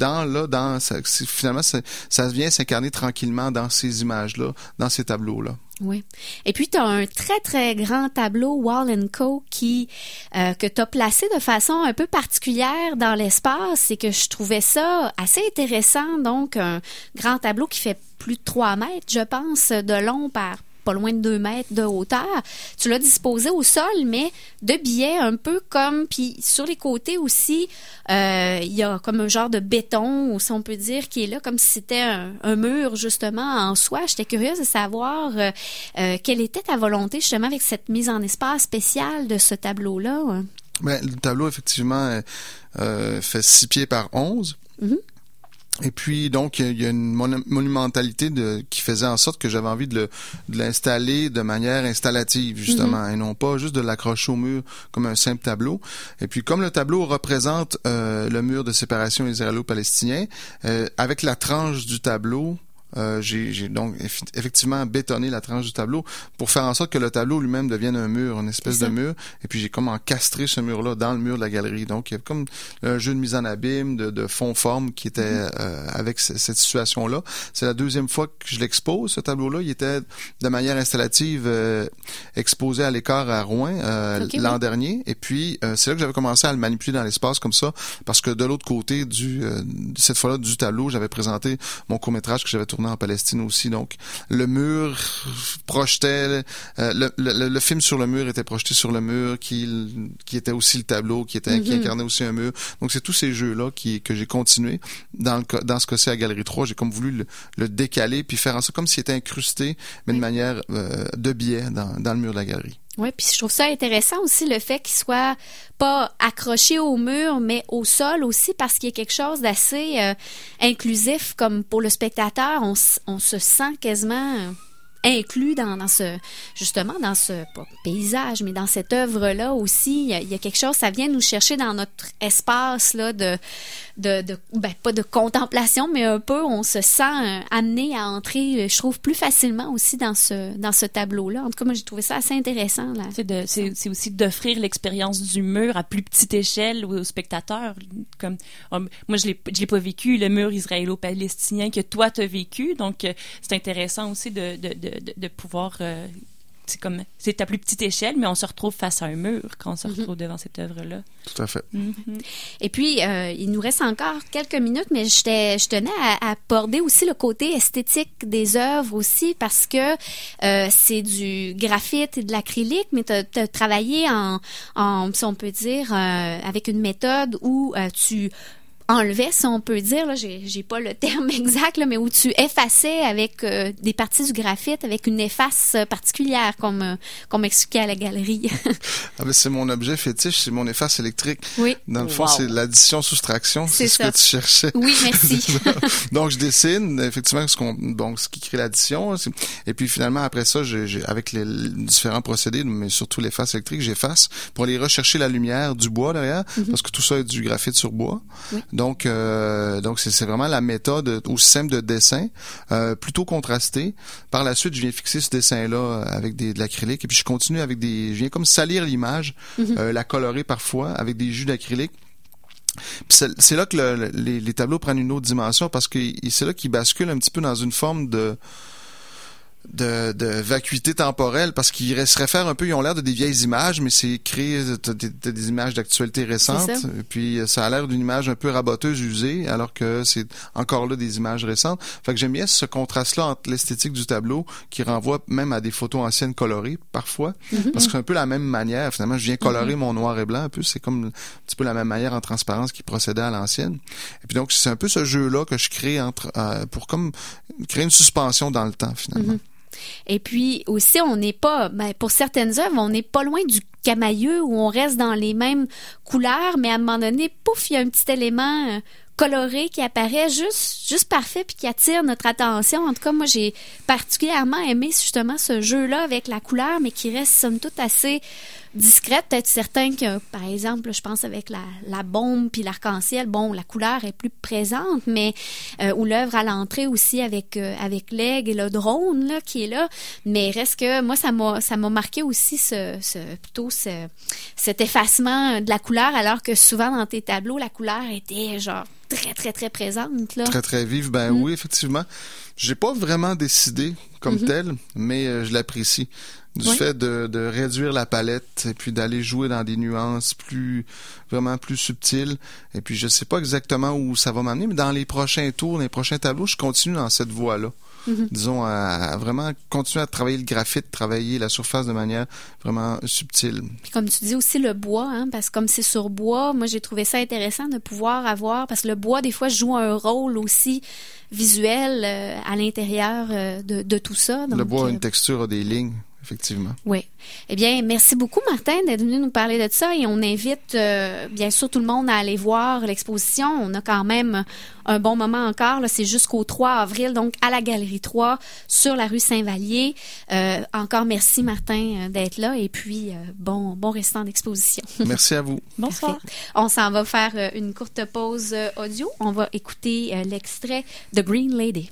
finalement, ça vient s'incarner tranquillement dans ces images-là, dans ces tableaux-là. Oui. Et puis, tu as un très, très grand tableau Wall & Co. Que tu as placé de façon un peu particulière dans l'espace et que je trouvais ça assez intéressant. Donc, un grand tableau qui fait plus de 3 mètres, je pense, de long par pas loin de 2 mètres de hauteur. Tu l'as disposé au sol, mais de biais un peu comme, puis sur les côtés aussi, il y a comme un genre de béton, si on peut dire, qui est là, comme si c'était un mur, justement, en soi. J'étais curieuse de savoir quelle était ta volonté, justement, avec cette mise en espace spéciale de ce tableau-là. Ben, le tableau, effectivement, fait 6 pieds par 11. Et puis, donc, il y a une monumentalité qui faisait en sorte que j'avais envie de l'installer de manière installative, justement, et non pas juste de l'accrocher au mur comme un simple tableau. Et puis, comme le tableau représente le mur de séparation israélo-palestinien, avec la tranche du tableau, j'ai donc effectivement bétonné la tranche du tableau pour faire en sorte que le tableau lui-même devienne un mur, une espèce de mur, et puis j'ai comme encastré ce mur-là dans le mur de la galerie. Donc il y avait comme un jeu de mise en abîme, de fond-forme qui était avec cette situation-là. C'est la deuxième fois que je l'expose, ce tableau-là. Il était de manière installative exposé à l'écart à Rouen l'an dernier, et puis c'est là que j'avais commencé à le manipuler dans l'espace comme ça, parce que de l'autre côté cette fois-là du tableau, j'avais présenté mon court-métrage que j'avais tourné en Palestine aussi. Donc, le mur projetait... le film sur le mur était projeté sur le mur, qui était aussi le tableau, qui incarnait aussi un mur. Donc, c'est tous ces jeux-là que j'ai continué. Dans ce cas-ci, à Galerie 3, j'ai comme voulu le décaler, puis faire en sorte comme s'il était incrusté, mais de manière de biais dans le mur de la galerie. Oui, puis je trouve ça intéressant aussi le fait qu'il soit pas accroché au mur, mais au sol aussi, parce qu'il y a quelque chose d'assez inclusif, comme pour le spectateur, on se sent quasiment inclus dans ce pas paysage, mais dans cette œuvre-là aussi. Il y a quelque chose, ça vient nous chercher dans notre espace là pas de contemplation, mais un peu, on se sent amené à entrer, je trouve, plus facilement aussi dans ce tableau-là. En tout cas, moi, j'ai trouvé ça assez intéressant. Là. C'est aussi d'offrir l'expérience du mur à plus petite échelle aux spectateurs. Comme, moi, je l'ai pas vécu, le mur israélo-palestinien que toi, t'as vécu. Donc, c'est intéressant aussi de pouvoir... c'est à plus petite échelle, mais on se retrouve face à un mur quand on se retrouve devant cette œuvre-là. Tout à fait. Et puis, il nous reste encore quelques minutes, mais je tenais à aborder aussi le côté esthétique des œuvres aussi, parce que c'est du graphite et de l'acrylique, mais tu as travaillé en si on peut dire, avec une méthode où tu enlevais, si on peut dire, là, j'ai pas le terme exact, là, mais où tu effaçais avec des parties du graphite, avec une efface particulière, qu'on m'expliquait à la galerie. Ah ben c'est mon objet fétiche, c'est mon efface électrique. Oui. Dans le fond, c'est l'addition-soustraction, c'est ce que tu cherchais. Oui, merci. Donc, je dessine, effectivement, ce qui crée l'addition. Et puis, finalement, après ça, avec les différents procédés, mais surtout l'efface électrique, j'efface pour aller rechercher la lumière du bois derrière, parce que tout ça est du graphite sur bois. Oui. Donc c'est vraiment la méthode aussi simple de dessin, plutôt contrastée. Par la suite, je viens fixer ce dessin-là avec de l'acrylique, et puis je continue avec je viens comme salir l'image, la colorer parfois avec des jus d'acrylique. Puis c'est là que les tableaux prennent une autre dimension, parce que c'est là qu'ils basculent un petit peu dans une forme de vacuité temporelle, parce qu'ils se réfèrent un peu, ils ont l'air de des vieilles images, mais c'est créé des images d'actualité récente, et puis ça a l'air d'une image un peu raboteuse, usée, alors que c'est encore là des images récentes. Fait que j'aime bien ce contraste-là entre l'esthétique du tableau, qui renvoie même à des photos anciennes colorées, parfois, parce que c'est un peu la même manière, finalement, je viens colorer mon noir et blanc, un peu, c'est comme un petit peu la même manière en transparence qui procédait à l'ancienne. Et puis donc, c'est un peu ce jeu-là que je crée pour comme créer une suspension dans le temps, finalement. Et puis aussi, on n'est pas, pour certaines œuvres, on n'est pas loin du camailleux où on reste dans les mêmes couleurs, mais à un moment donné, pouf, il y a un petit élément coloré qui apparaît juste parfait puis qui attire notre attention. En tout cas, moi, j'ai particulièrement aimé justement ce jeu-là avec la couleur, mais qui reste somme toute assez discrète. Peut-être certain que, par exemple, je pense avec la bombe puis l'arc-en-ciel, bon, la couleur est plus présente, mais ou l'œuvre à l'entrée aussi avec l'aigle et le drone là qui est là. Mais reste que moi, ça m'a marqué aussi cet effacement de la couleur, alors que souvent dans tes tableaux, la couleur était genre très, très, très présente, là. Très, très vive. Oui, effectivement. J'ai pas vraiment décidé comme tel, mais je l'apprécie. Du fait de réduire la palette et puis d'aller jouer dans des nuances vraiment plus subtiles. Et puis, je sais pas exactement où ça va m'amener, mais dans les prochains tours, les prochains tableaux, je continue dans cette voie-là. Disons, à vraiment continuer à travailler le graphite, travailler la surface de manière vraiment subtile. Puis comme tu dis aussi le bois, hein, parce que comme c'est sur bois, moi j'ai trouvé ça intéressant de pouvoir avoir, parce que le bois des fois joue un rôle aussi visuel à l'intérieur de tout ça. Donc, le bois a une texture, a des lignes. Effectivement. Oui. Eh bien, merci beaucoup, Martin, d'être venu nous parler de ça, et on invite bien sûr tout le monde à aller voir l'exposition. On a quand même un bon moment encore, là, c'est jusqu'au 3 avril, donc à la Galerie 3, sur la rue Saint-Vallier. Encore merci, Martin, d'être là, et puis bon restant d'exposition. Merci à vous. Bonsoir. Parfait. On s'en va faire une courte pause audio. On va écouter l'extrait de Green Lady.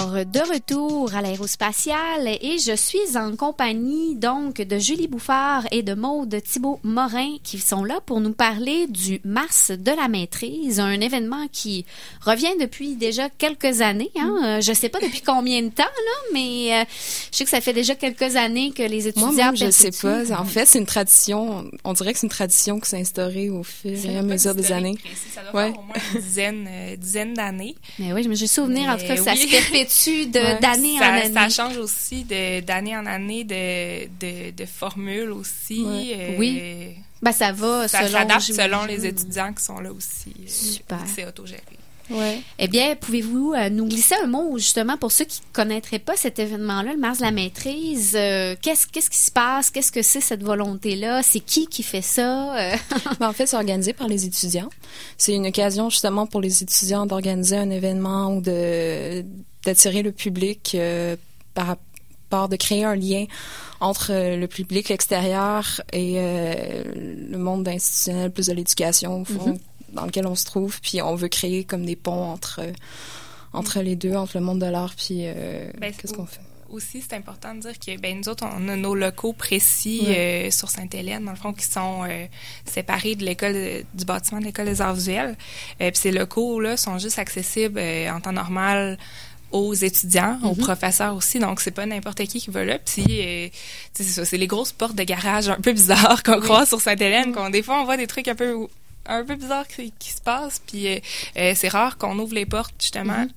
Alors, de retour à l'aérospatiale et je suis en compagnie donc de Julie Bouffard et de Maude Thibault-Morin qui sont là pour nous parler du Mars de la maîtrise, un événement qui revient depuis déjà quelques années. Je sais pas depuis combien de temps, là, mais je sais que ça fait déjà quelques années que les étudiants... Moi, je sais pas. En fait, c'est une tradition. On dirait que c'est une tradition qui s'est instaurée au fur et à mesure des années. Ça doit faire au moins une dizaine d'années. Mais oui, mais j'ai souvenir, en tout cas, que ça se perpétue d'année en année. Ça change aussi d'année en année de formules aussi. Oui. Ben, ça va ça s'adapte selon les étudiants qui sont là aussi. Super. C'est autogéré. Ouais. Eh bien, pouvez-vous nous glisser un mot, justement, pour ceux qui ne connaîtraient pas cet événement-là, le Mars de la maîtrise? Qu'est-ce qui se passe? Qu'est-ce que c'est, cette volonté-là? C'est qui fait ça? En fait, c'est organisé par les étudiants. C'est une occasion, justement, pour les étudiants d'organiser un événement ou d'attirer le public par rapport, de créer un lien entre le public extérieur et le monde institutionnel, plus de l'éducation, au fond, dans lequel on se trouve, puis on veut créer comme des ponts entre les deux, entre le monde de l'art, puis qu'est-ce qu'on fait? Aussi, c'est important de dire que nous autres, on a nos locaux précis sur Sainte-Hélène, dans le fond, qui sont séparés de l'école du bâtiment de l'École des arts visuels. Puis ces locaux-là sont juste accessibles en temps normal aux étudiants, aux professeurs aussi, donc c'est pas n'importe qui va là. Puis c'est ça, c'est les grosses portes de garage un peu bizarres qu'on croise sur Sainte-Hélène, des fois on voit des trucs un peu bizarres qui se passent, puis c'est rare qu'on ouvre les portes justement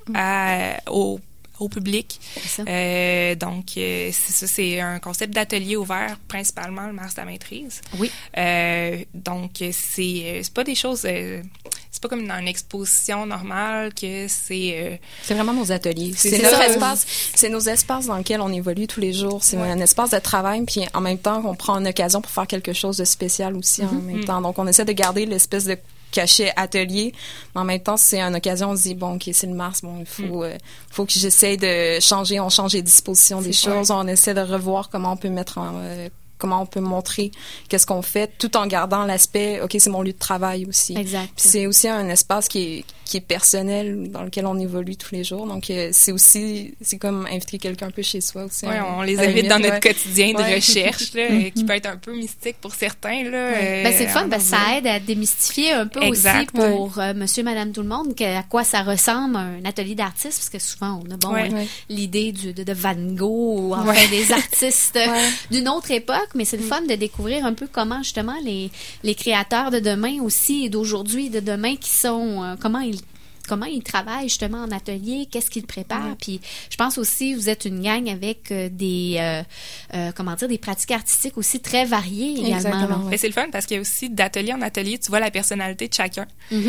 au public. Donc c'est ça, c'est un concept d'atelier ouvert, principalement le Mars de la maîtrise. Oui. Donc c'est pas des choses, c'est pas comme dans une exposition normale que c'est vraiment nos ateliers. C'est notre espace, c'est nos espaces dans lesquels on évolue tous les jours. C'est un espace de travail, puis en même temps on prend une occasion pour faire quelque chose de spécial aussi en même temps. Donc on essaie de garder l'espèce de cachet atelier, mais en même temps c'est une occasion, on se dit bon, ok, c'est le Mars, bon, il faut que j'essaie de changer, on change les dispositions des choses, on essaie de revoir comment on peut comment on peut montrer qu'est-ce qu'on fait, tout en gardant l'aspect, ok, c'est mon lieu de travail aussi. Exact. Puis c'est aussi un espace qui est personnel, dans lequel on évolue tous les jours. Donc c'est comme inviter quelqu'un un peu chez soi aussi. Oui, on les invite dans notre quotidien de recherche, là, qui peut être un peu mystique pour certains, là. C'est fun, ça aide à démystifier un peu aussi pour monsieur, madame, tout le monde, à quoi ça ressemble un atelier d'artiste, parce que souvent on a l'idée de Van Gogh ou enfin des artistes d'une autre époque, mais c'est le fun de découvrir un peu comment justement les créateurs de demain aussi et d'aujourd'hui de demain qui sont comment ils travaillent justement en atelier, qu'est-ce qu'ils préparent. Puis je pense aussi vous êtes une gang avec des pratiques artistiques aussi très variées également. Exactement. Mais c'est le fun parce qu'il y a aussi d'atelier en atelier, tu vois la personnalité de chacun.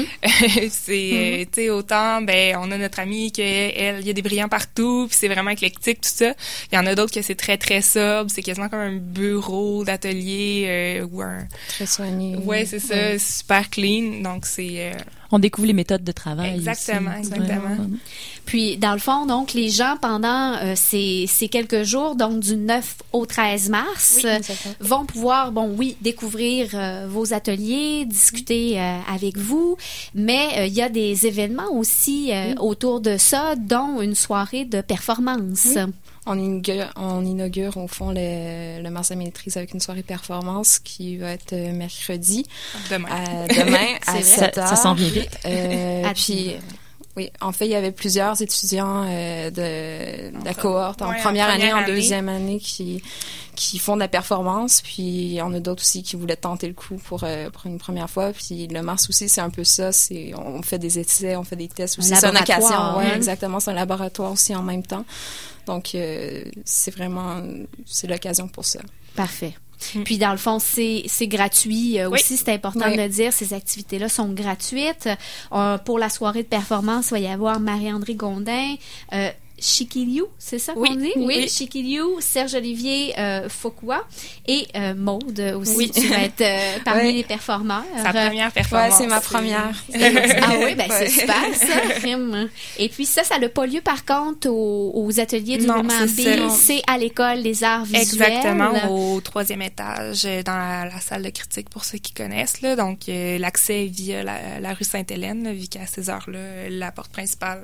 C'est tu sais, autant on a notre amie qu'elle, il y a des brillants partout, puis c'est vraiment éclectique tout ça. Il y en a d'autres que c'est très très sobre, c'est quasiment comme un bureau d'atelier ou un très soigné. Ouais, c'est ça, super clean. Donc c'est on découvre les méthodes de travail. Exactement. Puis, dans le fond, donc, les gens, pendant ces quelques jours, donc du 9 au 13 mars, vont pouvoir, découvrir vos ateliers, discuter avec vous, mais il y a des événements aussi autour de ça, dont une soirée de performance. Oui. On inaugure au fond le Mars de la maîtrise avec une soirée performance qui va être mercredi. Demain à 7h. Ça s'en vient vite. Puis, oui, en fait, il y avait plusieurs étudiants de la cohorte en première année, en deuxième année qui font de la performance. Puis, il y en a d'autres aussi qui voulaient tenter le coup pour une première fois. Puis, le Mars aussi, c'est un peu ça. On fait des essais, on fait des tests aussi. C'est une occasion. Oui, exactement. C'est un laboratoire aussi en même temps. Donc, c'est l'occasion pour ça. Parfait. Puis, dans le fond, c'est gratuit aussi. C'est important de le dire. Ces activités-là sont gratuites. Pour la soirée de performance, il va y avoir Marie-André Gondin, Chiquiliou, c'est ça qu'on dit? Oui, Chiquiliou, Serge-Olivier Foucault et Maude aussi. Oui. Tu vas être parmi les performeurs. Sa première performance. Oui, c'est ma première. C'est super ça. Et puis ça n'a pas lieu par contre aux ateliers du mouvement B. C'est à l'École des arts visuels. Exactement, au 3e étage, dans la salle de critique pour ceux qui connaissent. Là. Donc l'accès est via la rue Sainte-Hélène, vu qu'à ces heures-là, la porte principale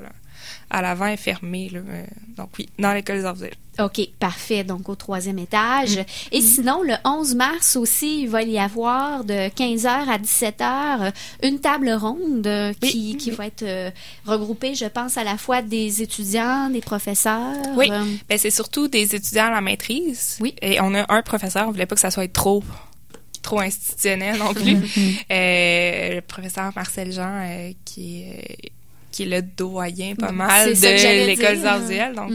à l'avant est fermé. Là. Donc oui, dans l'école des arts visuels. OK, parfait. Donc, au 3e étage. Et sinon, le 11 mars aussi, il va y avoir de 15h à 17h une table ronde qui va être regroupée, je pense, à la fois des étudiants, des professeurs. Oui, ben, c'est surtout des étudiants à la maîtrise. Oui. Et on a un professeur, on voulait pas que ça soit trop institutionnel non plus. Le professeur Marcel Jean, qui est le doyen pas mal de l'école des arts visuels. Donc,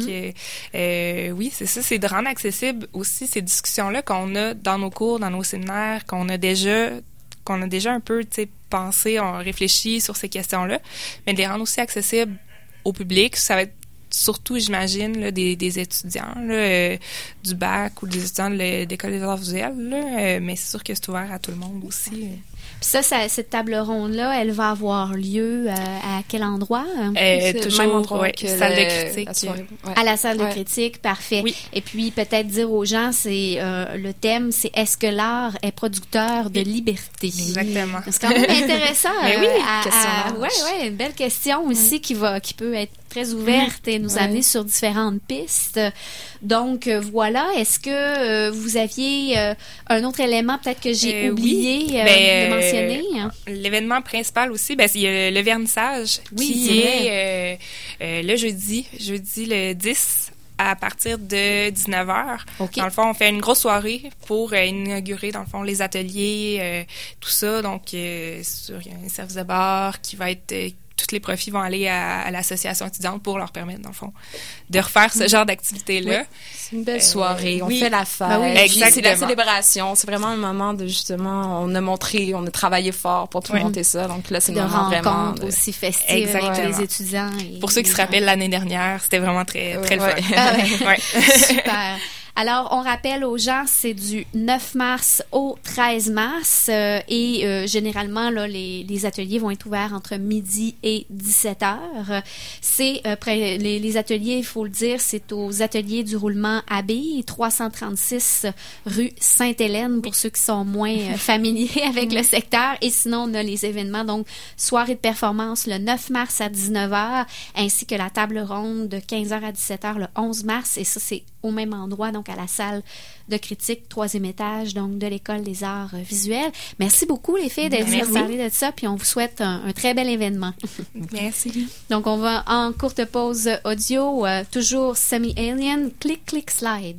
oui, c'est ça, c'est de rendre accessible aussi ces discussions-là qu'on a dans nos cours, dans nos séminaires, qu'on a déjà un peu, tu sais, pensé, on réfléchit sur ces questions-là, mais de les rendre aussi accessibles au public. Ça va être surtout, j'imagine, là, des étudiants là, du bac ou des étudiants de l'école des arts visuels, là, mais c'est sûr que c'est ouvert à tout le monde aussi. Puis ça, cette table ronde-là, elle va avoir lieu à quel endroit? Toujours même endroit que salle de critique. À la salle de critique, parfait. Oui. Et puis, peut-être dire aux gens, le thème, c'est « Est-ce que l'art est producteur de liberté? » Exactement. C'est quand même intéressant. Mais oui, une belle question aussi qui peut être très ouverte et nous amener sur différentes pistes. Donc, voilà. Est-ce que vous aviez un autre élément peut-être que j'ai oublié de mentionner? L'événement principal aussi, il y a le vernissage qui est le jeudi le 10 à partir de 19h. Okay. Dans le fond, on fait une grosse soirée pour inaugurer, dans le fond, les ateliers, tout ça. Donc, il y a un service de bar qui va être... tous les profits vont aller à l'association étudiante pour leur permettre, dans le fond, de refaire ce genre d'activité-là. Oui. C'est une belle soirée. On fait la fête. C'est la célébration. C'est vraiment un moment de, justement, on a travaillé fort pour tout monter ça. Donc là, c'est le moment vraiment... aussi festive avec les étudiants. Pour ceux qui se rappellent l'année dernière, c'était vraiment très le fun. Super. Alors, on rappelle aux gens, c'est du 9 mars au 13 mars et généralement, là, les ateliers vont être ouverts entre midi et 17h. C'est les ateliers, il faut le dire, c'est aux ateliers du roulement Abbé, 336 rue Sainte-Hélène pour ceux qui sont moins familiers avec le secteur. Et sinon, on a les événements, donc soirée de performance le 9 mars à 19h ainsi que la table ronde de 15h à 17h le 11 mars. Et ça, c'est au même endroit, donc à la salle de critique, 3e étage, donc de l'École des arts visuels. Merci beaucoup, les filles, d'être venues parler de ça, puis on vous souhaite un très bel événement. Merci. Donc, on va en courte pause audio, toujours Semi-Alien, click, click, slide.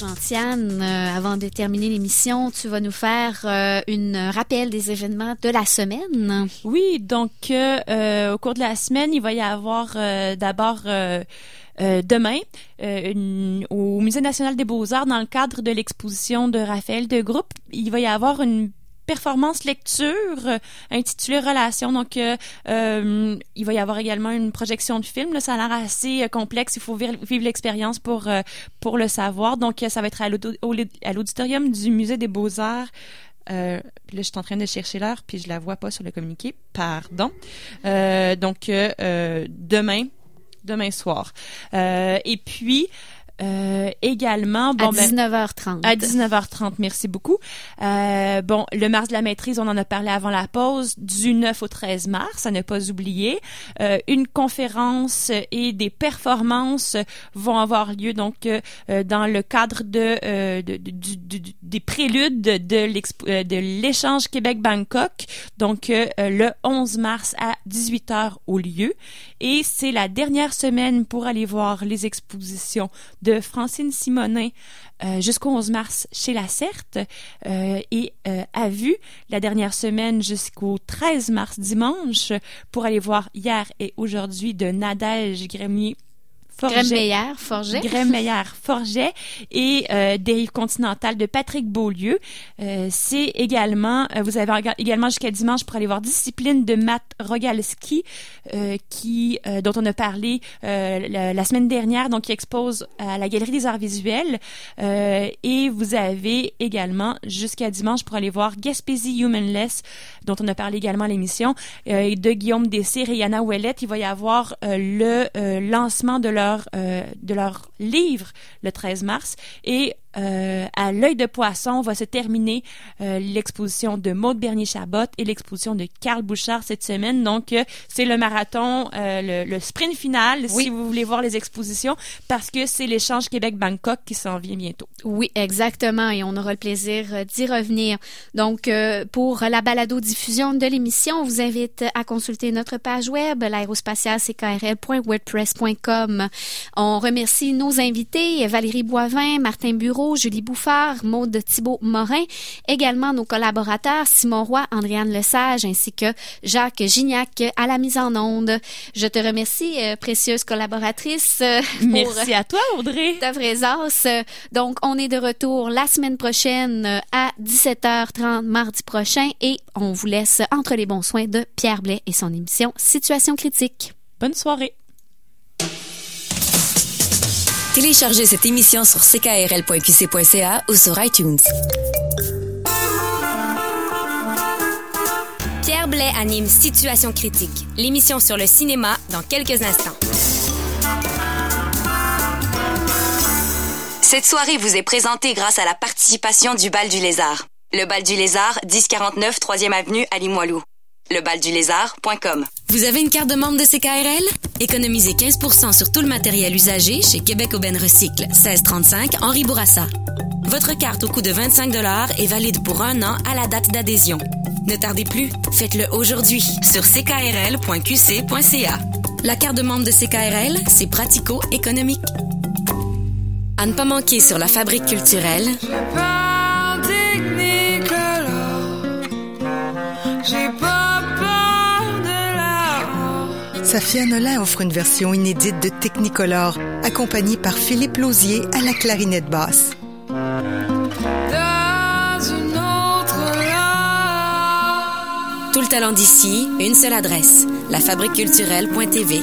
Gentiane, avant de terminer l'émission, tu vas nous faire un rappel des événements de la semaine. Oui, donc au cours de la semaine, il va y avoir d'abord demain au Musée national des beaux-arts, dans le cadre de l'exposition de Raphaël de Groupe, il va y avoir une performance lecture intitulée Relations. Donc, il va y avoir également une projection de film. Là, ça a l'air assez complexe. Il faut vivre l'expérience pour le savoir. Donc, ça va être à l'auditorium du Musée des Beaux-Arts. Là, je suis en train de chercher l'heure, puis je la vois pas sur le communiqué. Pardon. Donc, demain soir. Et puis, également à 19h30. À 19h30, merci beaucoup. Le Mars de la maîtrise, on en a parlé avant la pause, du 9 au 13 mars, à ne pas oublier. Une conférence et des performances vont avoir lieu donc dans le cadre des préludes de l'échange Québec-Bangkok, donc le 11 mars à 18h au lieu. Et c'est la dernière semaine pour aller voir les expositions de Francine Simonin jusqu'au 11 mars chez La Certe et à vue la dernière semaine jusqu'au 13 mars dimanche pour aller voir hier et aujourd'hui de Nadège Gremmeillère-Forget et Dérive continentale de Patrick Beaulieu. C'est également, vous avez également jusqu'à dimanche pour aller voir Discipline de Matt Rogalski, dont on a parlé la semaine dernière, donc qui expose à la Galerie des Arts Visuels. Et vous avez également jusqu'à dimanche pour aller voir Gaspésie Humanless, dont on a parlé également à l'émission, de Guillaume Dessir et Yana Ouellette. Il va y avoir le lancement de leur livre le 13 mars et à l'œil de poisson va se terminer l'exposition de Maude Bernier-Chabot et l'exposition de Carl Bouchard cette semaine. Donc, c'est le marathon, le sprint final, si vous voulez voir les expositions, parce que c'est l'échange Québec-Bangkok qui s'en vient bientôt. Oui, exactement, et on aura le plaisir d'y revenir. Donc, pour la balado-diffusion de l'émission, on vous invite à consulter notre page web, l'aérospatialckrl.wordpress.com. On remercie nos invités, Valérie Boivin, Martin Bureau, Julie Bouffard, Maude Thibault-Morin, également nos collaborateurs Simon Roy, Andréane Lesage, ainsi que Jacques Gignac à la mise en onde. Je te remercie, précieuse collaboratrice. Merci à toi, Audrey. Ta présence. Donc, on est de retour la semaine prochaine à 17h30 mardi prochain et on vous laisse entre les bons soins de Pierre Blais et son émission Situation critique. Bonne soirée. Téléchargez cette émission sur ckrl.qc.ca ou sur iTunes. Pierre Blais anime Situation critique, l'émission sur le cinéma dans quelques instants. Cette soirée vous est présentée grâce à la participation du Bal du Lézard. Le Bal du Lézard, 1049 3e Avenue à Limoilou. Lebaldulézard.com. Vous avez une carte de membre de CKRL? Économisez 15% sur tout le matériel usagé chez Québec Aubaine Recycle, 1635 Henri Bourassa. Votre carte au coût de 25$ est valide pour 1 an à la date d'adhésion. Ne tardez plus, faites-le aujourd'hui sur ckrl.qc.ca. La carte de membre de CKRL, c'est pratico-économique. À ne pas manquer sur la Fabrique culturelle. J'ai pas peur de la... Safia Nolin offre une version inédite de Technicolor, accompagnée par Philippe Lausier à la clarinette basse. Dans une autre Tout le talent d'ici, une seule adresse, lafabriqueculturelle.tv.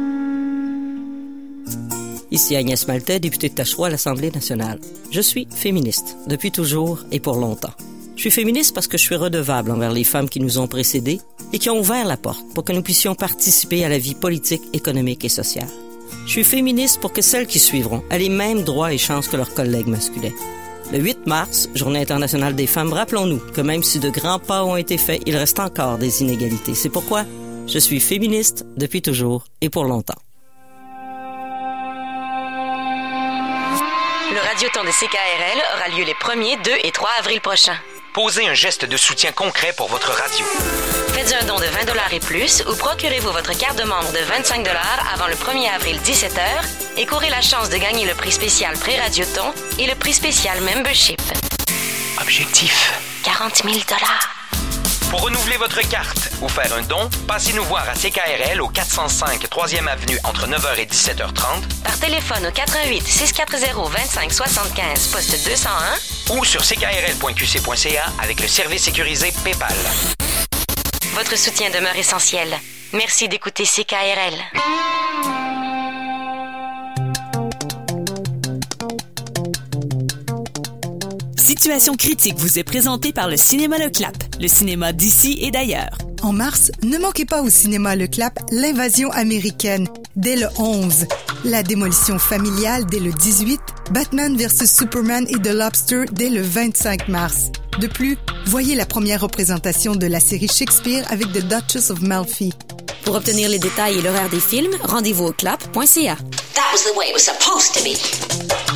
Ici Agnès Maltais, députée de Tachereau à l'Assemblée nationale. Je suis féministe, depuis toujours et pour longtemps. Je suis féministe parce que je suis redevable envers les femmes qui nous ont précédées et qui ont ouvert la porte pour que nous puissions participer à la vie politique, économique et sociale. Je suis féministe pour que celles qui suivront aient les mêmes droits et chances que leurs collègues masculins. Le 8 mars, Journée internationale des femmes, rappelons-nous que même si de grands pas ont été faits, il reste encore des inégalités. C'est pourquoi je suis féministe depuis toujours et pour longtemps. Le Radioton de CKRL aura lieu les 1er, 2 et 3 avril prochains. Posez un geste de soutien concret pour votre radio. Faites un don de 20 $ et plus ou procurez-vous votre carte de membre de 25 $ avant le 1er avril 17h et courez la chance de gagner le prix spécial Pré-Radioton et le prix spécial Membership. Objectif 40 000 $. Pour renouveler votre carte ou faire un don, passez nous voir à CKRL au 405 3e Avenue entre 9h et 17h30, par téléphone au 88 640 25 75 poste 201 ou sur ckrl.qc.ca avec le service sécurisé PayPal. Votre soutien demeure essentiel. Merci d'écouter CKRL. Situation critique vous est présentée par le Cinéma Le Clap, le cinéma d'ici et d'ailleurs. En mars, ne manquez pas au cinéma Le Clap l'invasion américaine dès le 11, la démolition familiale dès le 18, Batman vs Superman et The Lobster dès le 25 mars. De plus, voyez la première représentation de la série Shakespeare avec The Duchess of Malfi. Pour obtenir les détails et l'horaire des films, rendez-vous au clap.ca. That was the way it was supposed to be.